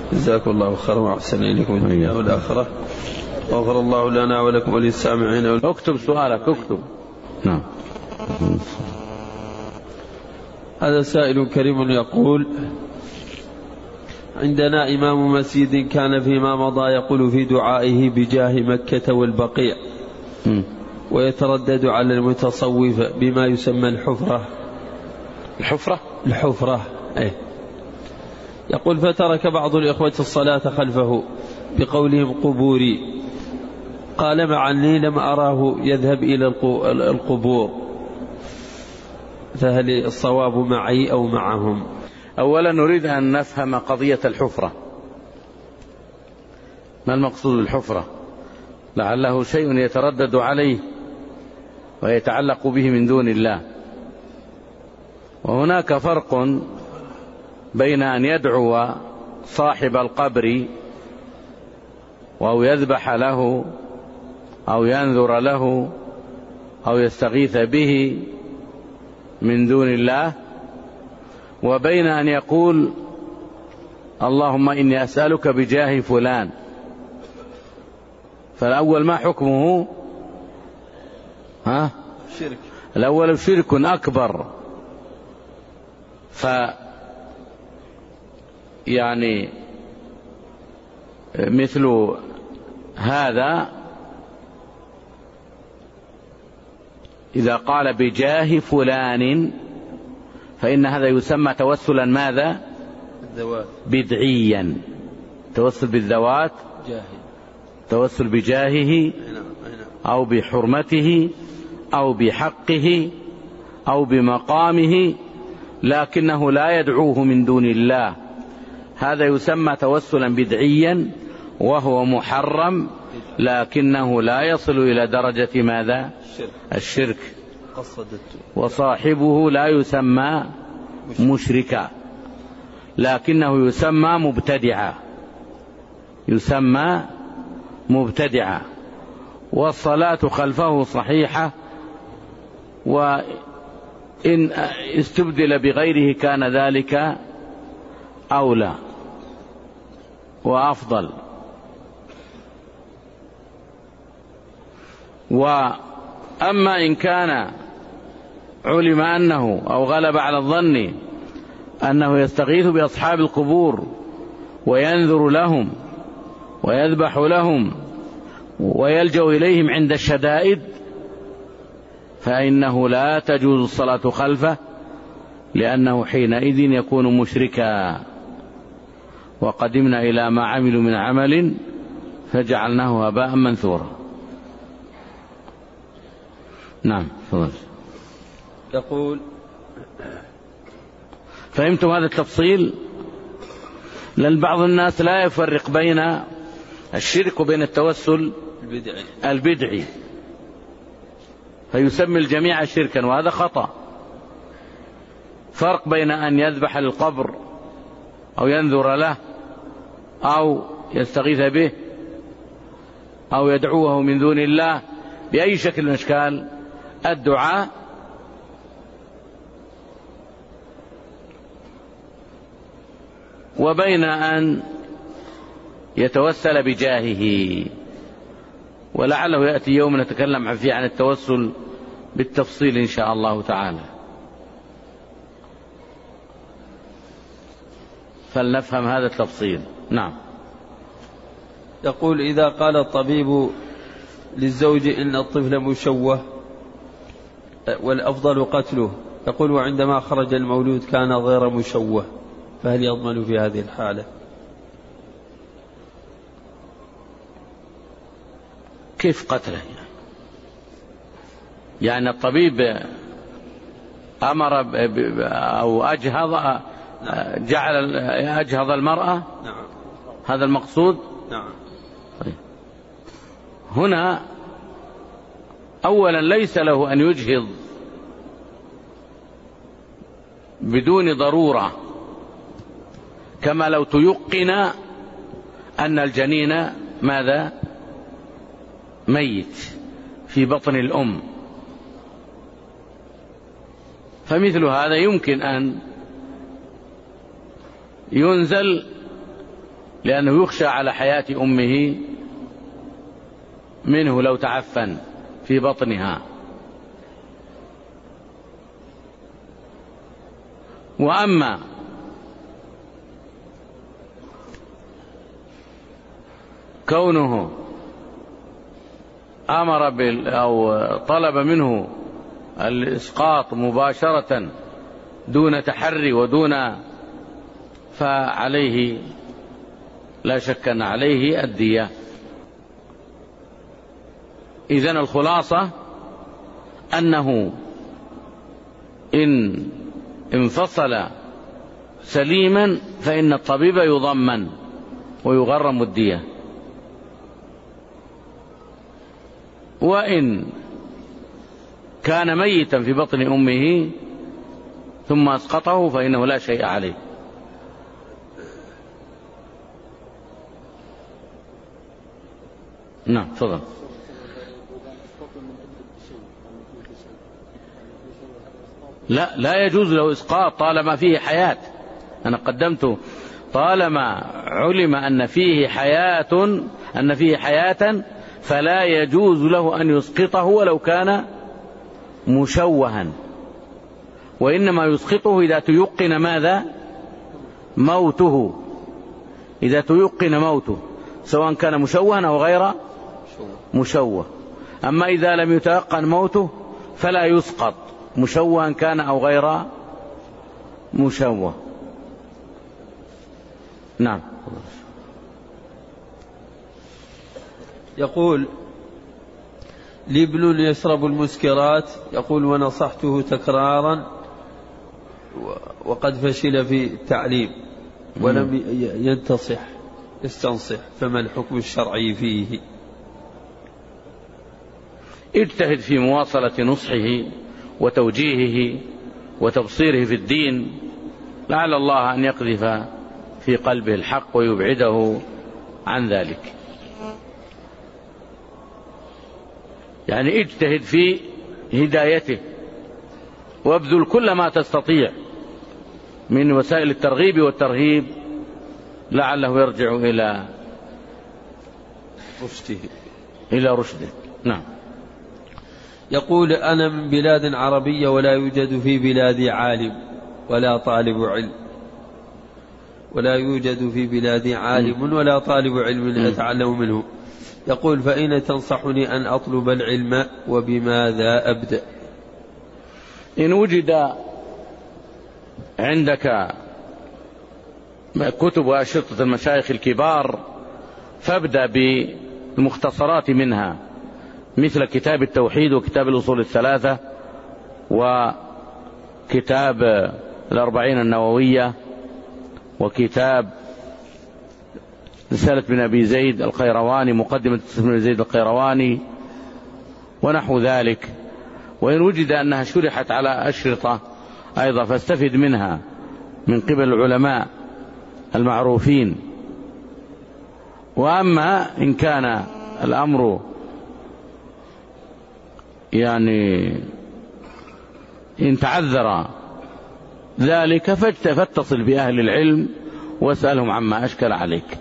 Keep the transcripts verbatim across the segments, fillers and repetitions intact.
جزاكم الله خيرا وأحسن إليكم الدنيا والآخرة. غفر الله لنا ولكم وللسامعين. اكتب سؤالك اكتب. نعم. هذا سائل كريم يقول: عندنا إمام مسجد كان فيما مضى يقول في دعائه بجاه مكة والبقيع م. ويتردد على المتصوف بما يسمى الحفرة. الحفرة الحفرة إيه. يقول: فترك بعض الإخوة الصلاة خلفه بقولهم قبوري. قال: مع أني لم أراه يذهب إلى القبور، فهل الصواب معي أو معهم؟ أولا نريد أن نفهم قضية الحفرة. ما المقصود بالحفرة؟ لعله شيء يتردد عليه ويتعلق به من دون الله. وهناك فرق بين أن يدعو صاحب القبر أو يذبح له أو ينذر له أو يستغيث به من دون الله، وبين أن يقول: اللهم إني أسألك بجاه فلان. فالأول ما حكمه؟ ها؟ شرك. الأول شرك أكبر. ف يعني مثل هذا إذا قال بجاه فلان فإن هذا يسمى توسلا ماذا؟ الذوات. بدعيا. توسل بالذوات، جاهي. توسل بجاهه أو بحرمته أو بحقه أو بمقامه، لكنه لا يدعوه من دون الله. هذا يسمى توسلا بدعيا وهو محرم، لكنه لا يصل إلى درجة ماذا؟ الشرك. وصاحبه لا يسمى مشركا، لكنه يسمى مبتدعا. يسمى مبتدعا. والصلاة خلفه صحيحة، وإن استبدل بغيره كان ذلك أولى وأفضل. وأما إن كان علم أنه أو غلب على الظن أنه يستغيث بأصحاب القبور وينذر لهم ويذبح لهم ويلجأ إليهم عند الشدائد، فإنه لا تجوز الصلاة خلفه، لأنه حينئذ يكون مشركا. وقدمنا إلى ما عملوا من عمل فجعلناه هباء منثورا. نعم. فضل. يقول: فهمتم هذا التفصيل؟ لأن بعض الناس لا يفرق بين الشرك وبين التوسل البدعي, البدعي فيسمي الجميع شركا، وهذا خطأ. فرق بين أن يذبح للقبر أو ينذر له أو يستغيث به أو يدعوه من دون الله بأي شكل من أشكال الدعاء، وبين أن يتوسل بجاهه. ولعله يأتي يوم نتكلم فيه عن التوسل بالتفصيل إن شاء الله تعالى. فلنفهم هذا التفصيل. نعم. يقول: إذا قال الطبيب للزوج إن الطفل مشوه والأفضل قتله، يقول: وعندما خرج المولود كان غير مشوه، فهل يضمن في هذه الحالة؟ كيف قتله؟ يعني الطبيب أمر أو أجهض، جعل أجهض المرأة؟ نعم. هذا المقصود؟ نعم. هنا أولا ليس له أن يجهض بدون ضرورة، كما لو تيقن أن الجنين ماذا؟ ميت في بطن الأم. فمثل هذا يمكن أن ينزل لأنه يخشى على حياة أمه منه لو تعفن في بطنها. وأما كونه أمر بال أو طلب منه الإسقاط مباشرة دون تحري ودون، فعليه لا شك أن عليه الدية. إذن الخلاصة أنه إن انفصل سليما فإن الطبيب يضمن ويغرم الدية، وإن كان ميتا في بطن أمه ثم أسقطه فإنه لا شيء عليه. نعم تفضل. لا لا يجوز له إسقاط طالما فيه حياة. أنا قدمت طالما علم أن فيه حياة أن فيه حياة فلا يجوز له أن يسقطه ولو كان مشوها، وإنما يسقطه إذا تيقن ماذا؟ موته. إذا تيقن موته سواء كان مشوها أو غير مشوه. أما إذا لم يتيقن موته فلا يسقط مشوها كان أو غير مشوه. نعم. يقول لي ابن يشرب المسكرات، يقول ونصحته تكرارا وقد فشل في التعليم ولم ينتصح يستنصح، فما الحكم الشرعي فيه؟ اجتهد في مواصلة نصحه وتوجيهه وتبصيره في الدين، لعل الله أن يقذف في قلبه الحق ويبعده عن ذلك. يعني اجتهد في هدايته وابذل كل ما تستطيع من وسائل الترغيب والترهيب لعله يرجع إلى رشده إلى رشده. نعم. يقول أنا من بلاد عربية ولا يوجد في بلادي عالم ولا طالب علم ولا يوجد في بلادي عالم ولا طالب علم أتعلم منه، يقول فأين تنصحني أن أطلب العلم وبماذا أبدأ؟ إن وجد عندك كتب وأشرطة المشايخ الكبار فابدأ بالمختصرات منها، مثل كتاب التوحيد وكتاب الأصول الثلاثة وكتاب الأربعين النووية وكتاب رسالة بن أبي زيد القيرواني، مقدمة بن زيد القيرواني ونحو ذلك. وإن وجد أنها شرحت على أشرطة أيضا فاستفد منها من قبل العلماء المعروفين. وأما إن كان الأمر يعني إن تعذر ذلك فاتصل بأهل العلم واسألهم عما أشكل عليك.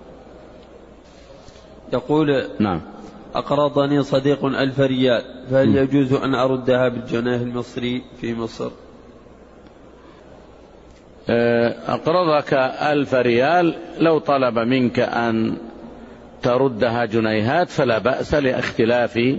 يقول نعم أقرضني صديق ألف ريال، فهل يجوز أن أردها بالجنيه المصري في مصر؟ أقرضك ألف ريال، لو طلب منك أن تردها جنيهات فلا بأس لاختلاف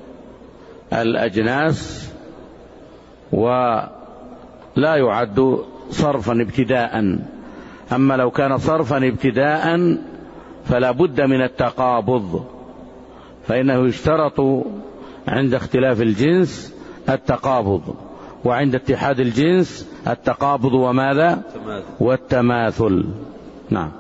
الأجناس، ولا يعد صرفا ابتداء. أما لو كان صرفا ابتداء فلا بد من التقابض، فإنه يشترط عند اختلاف الجنس التقابض، وعند اتحاد الجنس التقابض وماذا؟ والتماثل. نعم.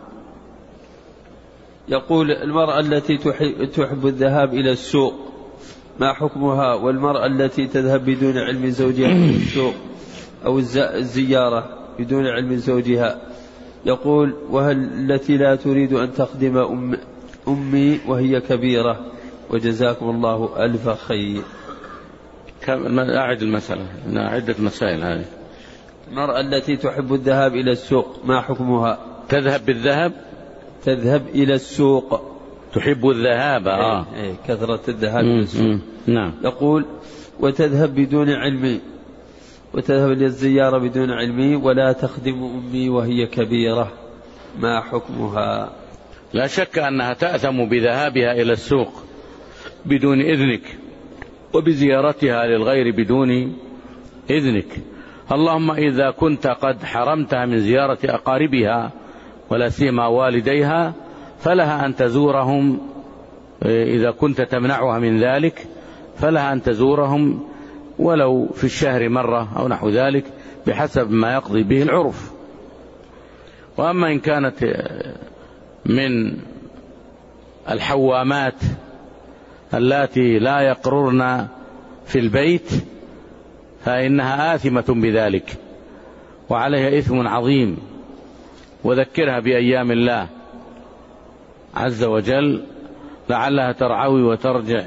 يقول المرأة التي تحب الذهاب إلى السوق ما حكمها؟ والمرأة التي تذهب بدون علم زوجها إلى السوق أو الزيارة بدون علم زوجها، يقول وهل التي لا تريد أن تخدم أم أمي وهي كبيرة؟ وجزاكم الله ألف خير. أعد المسألة، عدة مسائل هذه. المرأة التي تحب الذهاب إلى السوق ما حكمها؟ تذهب بالذهب تذهب إلى السوق. تحب الذهاب. آه. إيه إيه كثرة الذهاب إلى السوق. نعم. يقول وتذهب بدون علمي، وتذهب للزيارة بدون علمي، ولا تخدم أمي وهي كبيرة، ما حكمها؟ لا شك أنها تأثم بذهابها إلى السوق بدون إذنك، وبزيارتها للغير بدون إذنك. اللهم إذا كنت قد حرمتها من زيارة أقاربها ولا سيما والديها، فلها أن تزورهم. إذا كنت تمنعها من ذلك فلها أن تزورهم ولو في الشهر مرة أو نحو ذلك بحسب ما يقضي به العرف. وأما إن كانت من الحوامات اللاتي لا يقررن في البيت فإنها آثمة بذلك وعليها إثم عظيم. وذكرها بأيام الله عز وجل لعلها ترعوي وترجع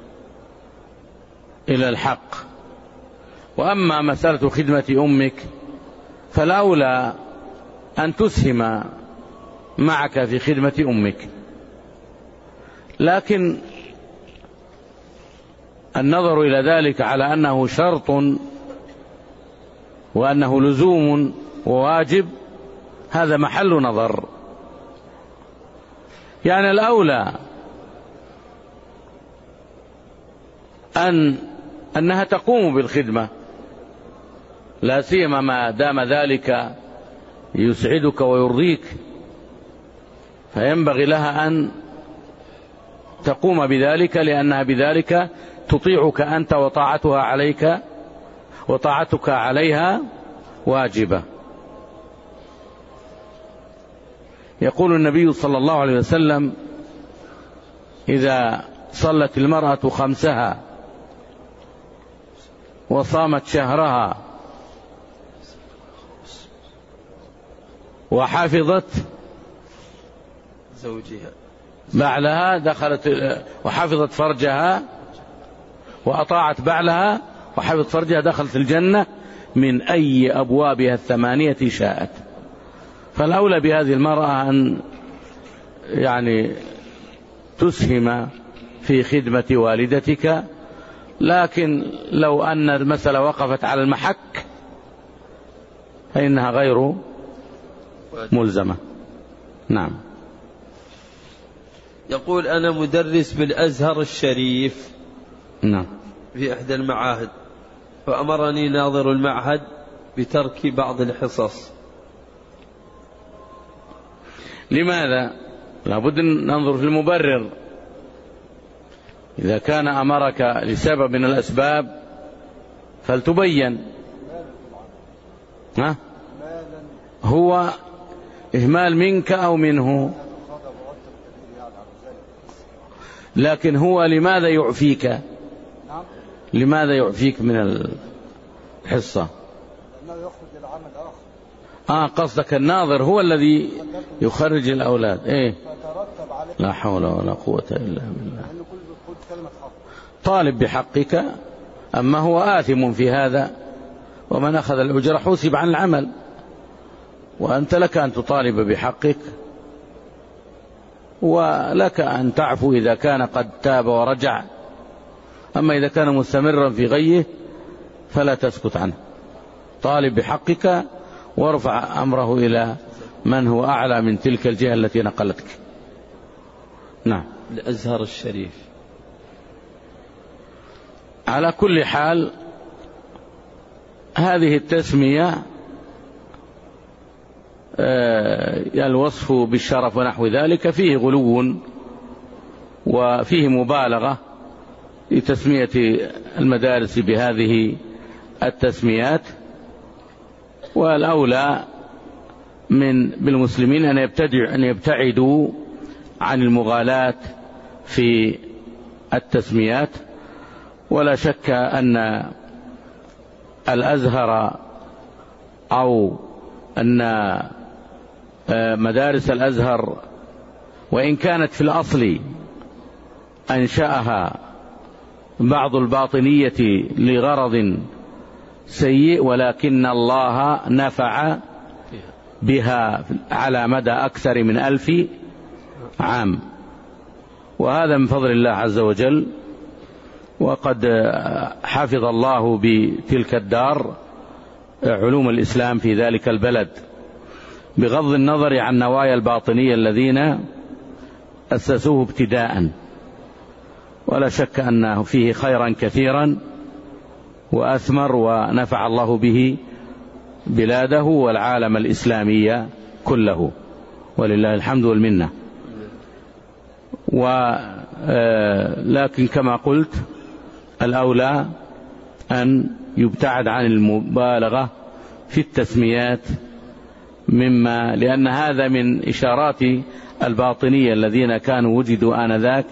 إلى الحق. وأما مسألة خدمة أمك فالأولى أن تسهم معك في خدمة أمك، لكن النظر إلى ذلك على أنه شرط وأنه لزوم وواجب هذا محل نظر. يعني الأولى أن أنها تقوم بالخدمة، لا سيما ما دام ذلك يسعدك ويرضيك، فينبغي لها أن تقوم بذلك، لأنها بذلك تطيعك أنت وطاعتها عليك وطاعتك عليها واجبة. يقول النبي صلى الله عليه وسلم إذا صلت المرأة خمسها وصامت شهرها وحافظت زوجها بعلها دخلت، وحافظت فرجها وأطاعت بعلها وحافظت فرجها دخلت الجنة من أي أبوابها الثمانية شاءت. فالأولى بهذه المرأة أن يعني تسهم في خدمة والدتك، لكن لو أن المسألة وقفت على المحك فإنها غير ملزمة. نعم. يقول أنا مدرس بالأزهر الشريف نعم في إحدى المعاهد، فأمرني ناظر المعهد بترك بعض الحصص. لماذا؟ لابد أن ننظر في المبرر. إذا كان أمرك لسبب من الأسباب فلتبين. ها؟ هو إهمال منك أو منه؟ لكن هو لماذا يعفيك؟ لماذا يعفيك من الحصة؟ آه قصدك الناظر هو الذي يخرج الأولاد. إيه؟ لا حول ولا قوة إلا بالله. طالب بحقك، أما هو آثم في هذا، ومن أخذ الأجر حوسب عن العمل، وأنت لك أن تطالب بحقك، ولك أن تعفو إذا كان قد تاب ورجع. أما إذا كان مستمرا في غيه فلا تسكت عنه، طالب بحقك وارفع أمره إلى من هو أعلى من تلك الجهة التي نقلتك. نعم. الأزهر الشريف. على كل حال هذه التسمية الوصف بالشرف ونحو ذلك فيه غلو وفيه مبالغة لتسمية المدارس بهذه التسميات. والأولى من بالمسلمين أن يبتدع أن يبتعدوا عن المغالاة في التسميات. ولا شك أن الأزهر أو أن مدارس الأزهر وإن كانت في الأصل أنشأها بعض الباطنية لغرض سيء، ولكن الله نفع بها على مدى أكثر من ألف عام، وهذا من فضل الله عز وجل. وقد حفظ الله بتلك الدار علوم الإسلام في ذلك البلد، بغض النظر عن نوايا الباطنية الذين أسسوه ابتداء، ولا شك أنه فيه خيرا كثيرا وأثمر، ونفع الله به بلاده والعالم الإسلامي كله، ولله الحمد والمنة. ولكن كما قلت الأولى أن يبتعد عن المبالغة في التسميات، مما لأن هذا من إشارات الباطنية الذين كانوا وجدوا آنذاك،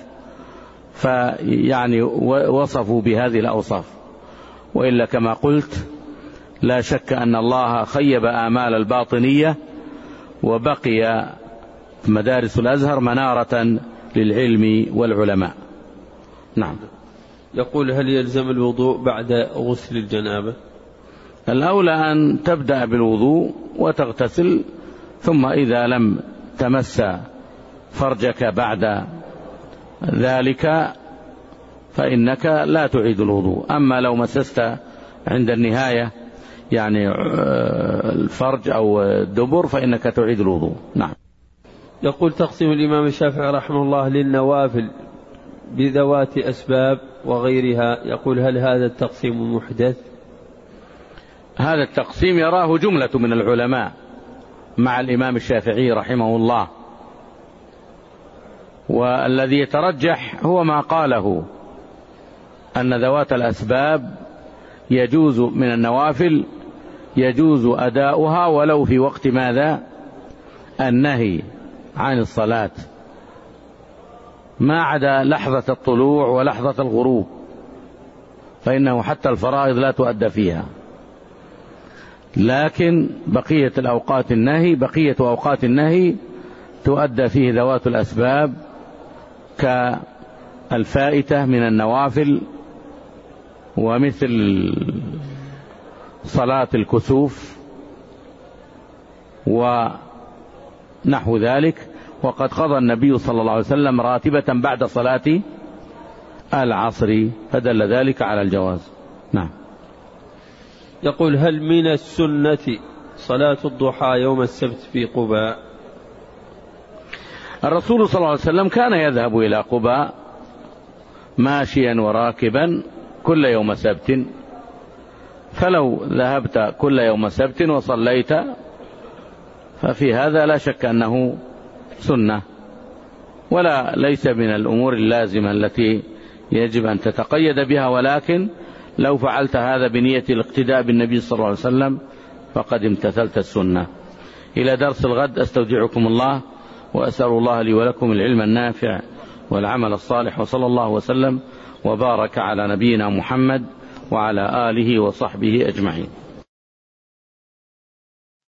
فيعني وصفوا بهذه الأوصاف. وإلا كما قلت لا شك أن الله خيب آمال الباطنية، وبقي مدارس الأزهر منارة للعلم والعلماء. نعم. يقول: هل يلزم الوضوء بعد غسل الجنابة؟ الأولى أن تبدأ بالوضوء وتغتسل، ثم إذا لم تمس فرجك بعد ذلك فإنك لا تعيد الوضوء. أما لو مسست عند النهاية يعني الفرج أو الدبر فإنك تعيد الوضوء. نعم. يقول: تقسيم الإمام الشافعي رحمه الله للنوافل بذوات أسباب وغيرها، يقول: هل هذا التقسيم محدث؟ هذا التقسيم يراه جملة من العلماء مع الإمام الشافعي رحمه الله، والذي يترجح هو ما قاله، أن ذوات الأسباب يجوز من النوافل يجوز أداؤها ولو في وقت ماذا؟ النهي عن الصلاة، ما عدا لحظة الطلوع ولحظة الغروب، فإنه حتى الفرائض لا تؤدى فيها. لكن بقية الأوقات النهي بقية أوقات النهي تؤدى فيه ذوات الأسباب، كالفائتة من النوافل، ومثل صلاة الكسوف ونحو ذلك. وقد قضى النبي صلى الله عليه وسلم راتبة بعد صلاة العصر، فدل ذلك على الجواز. نعم. يقول: هل من السنة صلاة الضحى يوم السبت في قباء؟ الرسول صلى الله عليه وسلم كان يذهب إلى قباء ماشيا وراكبا كل يوم سبت، فلو ذهبت كل يوم سبت وصليت ففي هذا لا شك أنه سنة، ولا ليس من الأمور اللازمة التي يجب أن تتقيد بها، ولكن لو فعلت هذا بنية الاقتداء بالنبي صلى الله عليه وسلم فقد امتثلت السنة. إلى درس الغد، أستودعكم الله، وأسأل الله لي ولكم العلم النافع والعمل الصالح، وصلى الله وسلم وبارك على نبينا محمد وعلى آله وصحبه أجمعين.